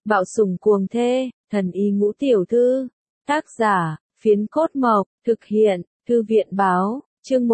Bạo sủng cuồng thê, thần y ngũ tiểu thư. Tác giả, Phiến Cốt Mộc, thực hiện, Thư viện báo, chương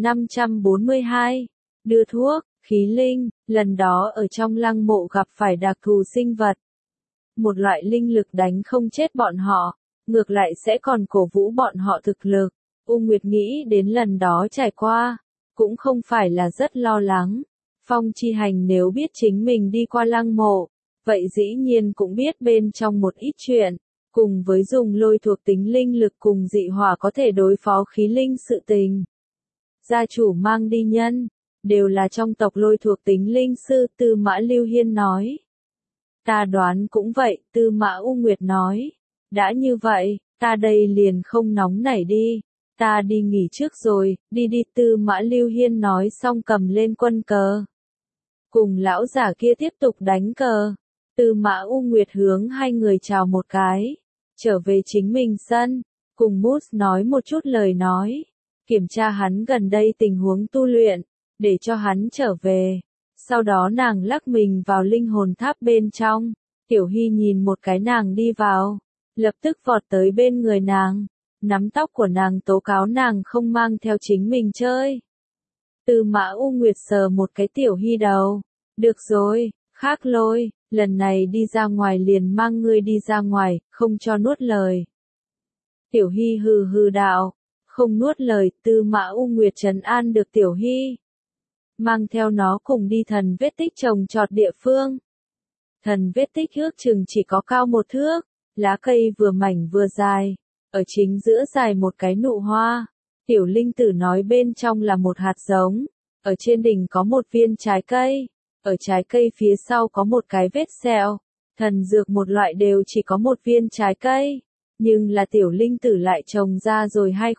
1542. Đưa thuốc, khí linh, lần đó ở trong lăng mộ gặp phải đặc thù sinh vật. Một loại linh lực đánh không chết bọn họ, ngược lại sẽ còn cổ vũ bọn họ thực lực. U Nguyệt nghĩ đến lần đó trải qua, cũng không phải là rất lo lắng. Phong Chi Hành nếu biết chính mình đi qua lăng mộ, vậy dĩ nhiên cũng biết bên trong một ít chuyện, cùng với dùng lôi thuộc tính linh lực cùng dị hỏa có thể đối phó khí linh sự tình. Gia chủ mang đi nhân, đều là trong tộc lôi thuộc tính linh sư, Tư Mã Lưu Hiên nói. Ta đoán cũng vậy, Tư Mã U Nguyệt nói. Đã như vậy, ta đây liền không nóng nảy đi. Ta đi nghỉ trước rồi, đi đi, Tư Mã Lưu Hiên nói xong cầm lên quân cờ. Cùng lão giả kia tiếp tục đánh cờ. Tư Mã U Nguyệt hướng hai người chào một cái. Trở về chính mình sân, cùng Mút nói một chút lời nói. Kiểm tra hắn gần đây tình huống tu luyện, để cho hắn trở về. Sau đó nàng lắc mình vào linh hồn tháp bên trong. Tiểu Hy nhìn một cái nàng đi vào, lập tức vọt tới bên người nàng, nắm tóc của nàng tố cáo nàng không mang theo chính mình chơi. Tư Mã U Nguyệt sờ một cái Tiểu Hy đầu. Được rồi, Khác Lôi, lần này đi ra ngoài liền mang ngươi đi ra ngoài, không cho nuốt lời. Tiểu Hy hừ hừ đạo, không nuốt lời. Tư Mã U Nguyệt trấn an được Tiểu Hy, mang theo nó cùng đi thần vết tích trồng trọt địa phương. Thần vết tích ước chừng chỉ có cao 1 thước, lá cây vừa mảnh vừa dài, ở chính giữa dài một cái nụ hoa. Tiểu linh tử nói bên trong là một hạt giống, ở trên đỉnh có một viên trái cây, ở trái cây phía sau có một cái vết sẹo. Thần dược một loại đều chỉ có một viên trái cây, nhưng là tiểu linh tử lại trồng ra rồi 2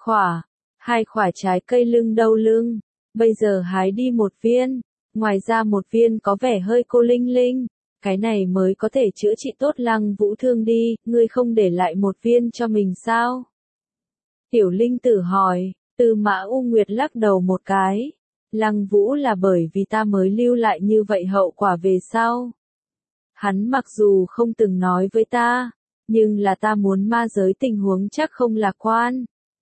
khỏa trái cây lưng đâu lưng. Bây giờ hái đi 1 viên, ngoài ra 1 viên có vẻ hơi cô linh linh, cái này mới có thể chữa trị tốt Lăng Vũ thương đi, ngươi không để lại 1 viên cho mình sao? Tiểu linh tử hỏi. Tư Mã U Nguyệt lắc đầu một cái. Lăng Vũ là bởi vì ta mới lưu lại như vậy, hậu quả về sau. Hắn mặc dù không từng nói với ta, nhưng là ta muốn ma giới tình huống chắc không lạc quan.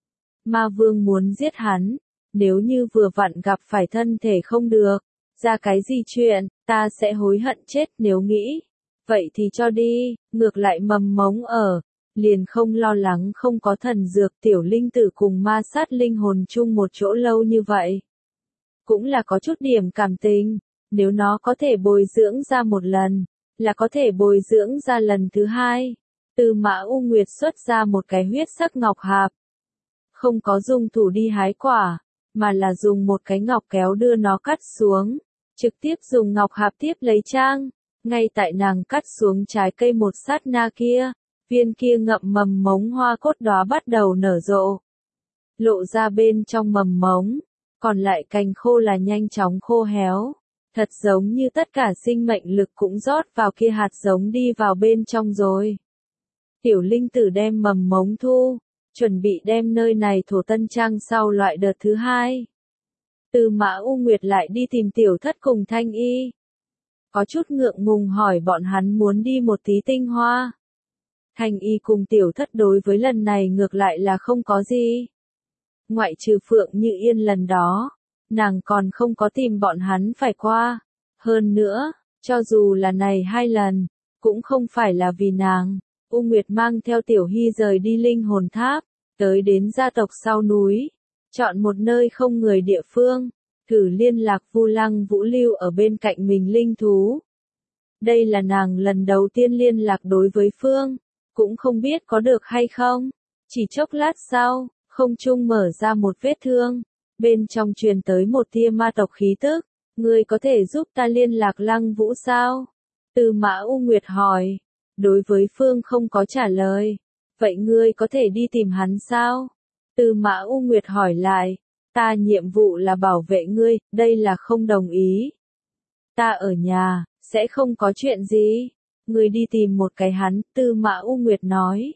Ma vương muốn giết hắn, nếu như vừa vặn gặp phải thân thể không được, ra cái gì chuyện, ta sẽ hối hận chết nếu nghĩ. Vậy thì cho đi, ngược lại mầm mống ở, liền không lo lắng không có thần dược. Tiểu linh tử cùng ma sát linh hồn chung một chỗ lâu như vậy, cũng là có chút điểm cảm tình, nếu nó có thể bồi dưỡng ra 1 lần, là có thể bồi dưỡng ra lần thứ 2. Tư Mã U Nguyệt xuất ra một cái huyết sắc ngọc hạp, không có dùng thủ đi hái quả, mà là dùng một cái ngọc kéo đưa nó cắt xuống, trực tiếp dùng ngọc hạp tiếp lấy trang. Ngay tại nàng cắt xuống trái cây một sát na kia, viên kia ngậm mầm mống hoa cốt đóa bắt đầu nở rộ, lộ ra bên trong mầm mống, còn lại cành khô là nhanh chóng khô héo, thật giống như tất cả sinh mệnh lực cũng rót vào kia hạt giống đi vào bên trong rồi. Tiểu linh tử đem mầm mống thu, chuẩn bị đem nơi này thổ tân trang sau loại đợt thứ 2. Tư Mã U Nguyệt lại đi tìm Tiểu Thất cùng Thanh Y. Có chút ngượng ngùng hỏi bọn hắn muốn đi một tí tinh hoa. Thanh Y cùng Tiểu Thất đối với lần này ngược lại là không có gì. Ngoại trừ Phượng Như Yên lần đó, nàng còn không có tìm bọn hắn phải qua. Hơn nữa, cho dù là này 2 lần, cũng không phải là vì nàng. U Nguyệt mang theo Tiểu Hy rời đi linh hồn tháp, tới đến gia tộc sau núi, chọn một nơi không người địa phương, thử liên lạc Vu Lăng Vũ lưu ở bên cạnh mình linh thú. Đây là nàng lần đầu tiên liên lạc đối với Phương, cũng không biết có được hay không. Chỉ chốc lát sau, không trung mở ra một vết thương, bên trong truyền tới một tia ma tộc khí tức. Ngươi có thể giúp ta liên lạc Lăng Vũ sao? Tư Mã U Nguyệt hỏi. Đối với Phương không có trả lời. Vậy ngươi có thể đi tìm hắn sao? Tư Mã U Nguyệt hỏi lại. Ta nhiệm vụ là bảo vệ ngươi, đây là không đồng ý. Ta ở nhà, sẽ không có chuyện gì. Ngươi đi tìm một cái hắn, Tư Mã U Nguyệt nói.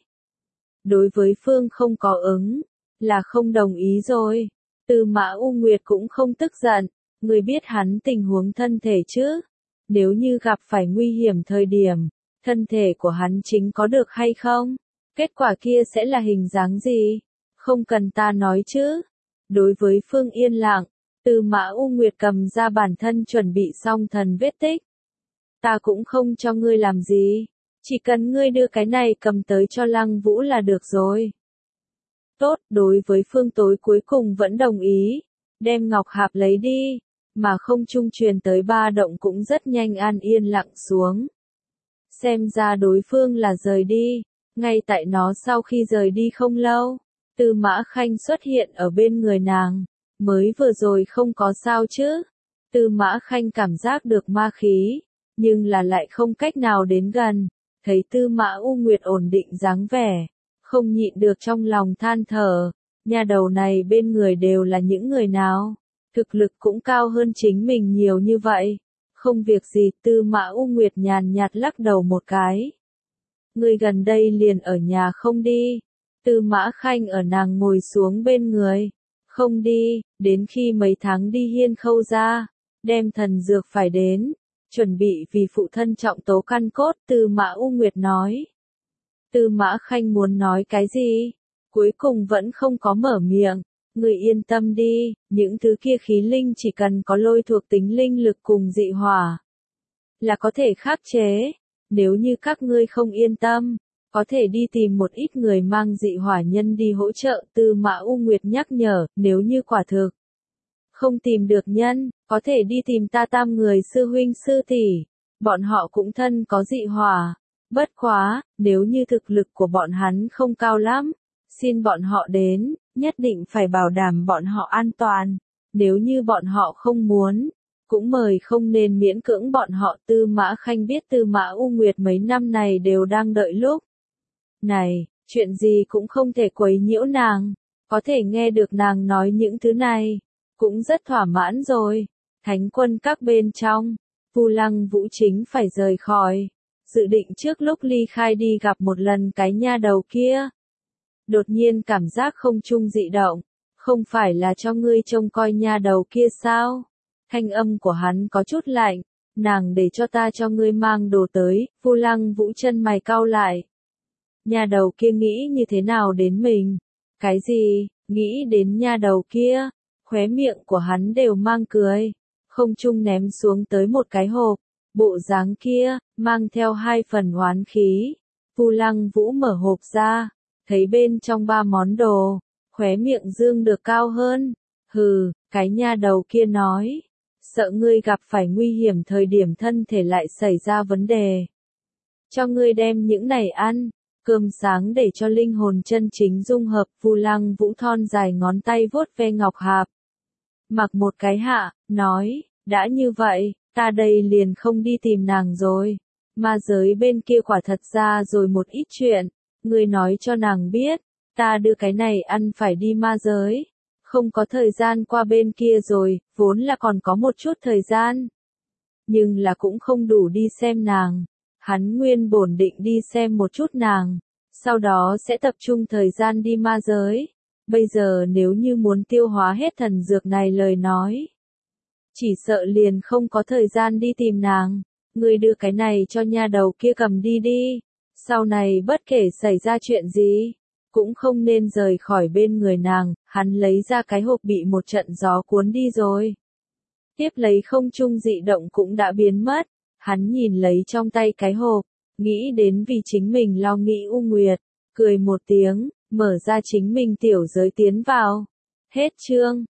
Đối với Phương không có ứng, là không đồng ý rồi. Tư Mã U Nguyệt cũng không tức giận. Ngươi biết hắn tình huống thân thể chứ? Nếu như gặp phải nguy hiểm thời điểm, thân thể của hắn chính có được hay không? Kết quả kia sẽ là hình dáng gì? Không cần ta nói chứ. Đối với Phương Yên lặng, Tư Mã U Nguyệt cầm ra bản thân chuẩn bị xong thần vết tích. Ta cũng không cho ngươi làm gì. Chỉ cần ngươi đưa cái này cầm tới cho Lăng Vũ là được rồi. Tốt, đối với Phương Tối cuối cùng vẫn đồng ý. Đem ngọc hạp lấy đi. Mà không trung truyền tới ba động cũng rất nhanh an yên lặng xuống. Xem ra đối phương là rời đi. Ngay tại nó sau khi rời đi không lâu, Tư Mã Khanh xuất hiện ở bên người nàng. Mới vừa rồi không có sao chứ. Tư Mã Khanh cảm giác được ma khí, nhưng là lại không cách nào đến gần. Thấy Tư Mã U Nguyệt ổn định dáng vẻ, không nhịn được trong lòng than thở. Nhà đầu này bên người đều là những người nào? Thực lực cũng cao hơn chính mình nhiều như vậy. Không việc gì, Tư Mã U Nguyệt nhàn nhạt lắc đầu một cái. Người gần đây liền ở nhà không đi. Tư Mã Khanh ở nàng ngồi xuống bên người. Không đi, đến khi mấy tháng đi Hiên Khâu ra, đem thần dược phải đến, chuẩn bị vì phụ thân trọng tố căn cốt, Tư Mã U Nguyệt nói. Tư Mã Khanh muốn nói cái gì? Cuối cùng vẫn không có mở miệng. Người yên tâm đi, những thứ kia khí linh chỉ cần có lôi thuộc tính linh lực cùng dị hỏa là có thể khắc chế. Nếu như các ngươi không yên tâm, có thể đi tìm một ít người mang dị hỏa nhân đi hỗ trợ. Tư Mã U Nguyệt nhắc nhở, nếu như quả thực không tìm được nhân, có thể đi tìm ta tam người sư huynh sư tỷ, bọn họ cũng thân có dị hỏa. Bất quá, nếu như thực lực của bọn hắn không cao lắm, xin bọn họ đến, nhất định phải bảo đảm bọn họ an toàn. Nếu như bọn họ không muốn, cũng mời không nên miễn cưỡng bọn họ. Tư Mã Khanh biết Tư Mã U Nguyệt mấy năm này đều đang đợi lúc này, chuyện gì cũng không thể quấy nhiễu nàng, có thể nghe được nàng nói những thứ này, cũng rất thỏa mãn rồi. Thánh quân các bên trong, Vu Lăng Vũ chính phải rời khỏi, dự định trước lúc ly khai đi gặp một lần cái nha đầu kia. Đột nhiên cảm giác không trung dị động, không phải là cho ngươi trông coi nha đầu kia sao? Thanh âm của hắn có chút lạnh, nàng để cho ta cho ngươi mang đồ tới. Vu Lăng Vũ chân mày cau lại. Nha đầu kia nghĩ như thế nào đến mình? Cái gì? Nghĩ đến nha đầu kia? Khóe miệng của hắn đều mang cười, không trung ném xuống tới một cái hộp, bộ dáng kia, mang theo 2 phần oán khí. Vu Lăng Vũ mở hộp ra, thấy bên trong 3 món đồ, khóe miệng dương được cao hơn. Hừ, cái nha đầu kia nói, sợ ngươi gặp phải nguy hiểm thời điểm thân thể lại xảy ra vấn đề. Cho ngươi đem những này ăn, cơm sáng để cho linh hồn chân chính dung hợp. Vu Lăng Vũ thon dài ngón tay vuốt ve ngọc hạp, mặc một cái hạ, nói, đã như vậy, ta đây liền không đi tìm nàng rồi. Ma giới bên kia quả thật ra rồi một ít chuyện, ngươi nói cho nàng biết, ta đưa cái này ăn phải đi ma giới. Không có thời gian qua bên kia rồi, vốn là còn có một chút thời gian. Nhưng là cũng không đủ đi xem nàng. Hắn nguyên bổn định đi xem một chút nàng, sau đó sẽ tập trung thời gian đi ma giới. Bây giờ nếu như muốn tiêu hóa hết thần dược này lời nói, chỉ sợ liền không có thời gian đi tìm nàng. Ngươi đưa cái này cho nha đầu kia cầm đi đi. Sau này bất kể xảy ra chuyện gì, cũng không nên rời khỏi bên người nàng. Hắn lấy ra cái hộp bị một trận gió cuốn đi rồi. Tiếp lấy không trung dị động cũng đã biến mất. Hắn nhìn lấy trong tay cái hộp, nghĩ đến vì chính mình lo nghĩ U Nguyệt, cười một tiếng, mở ra chính mình tiểu giới tiến vào. Hết chương.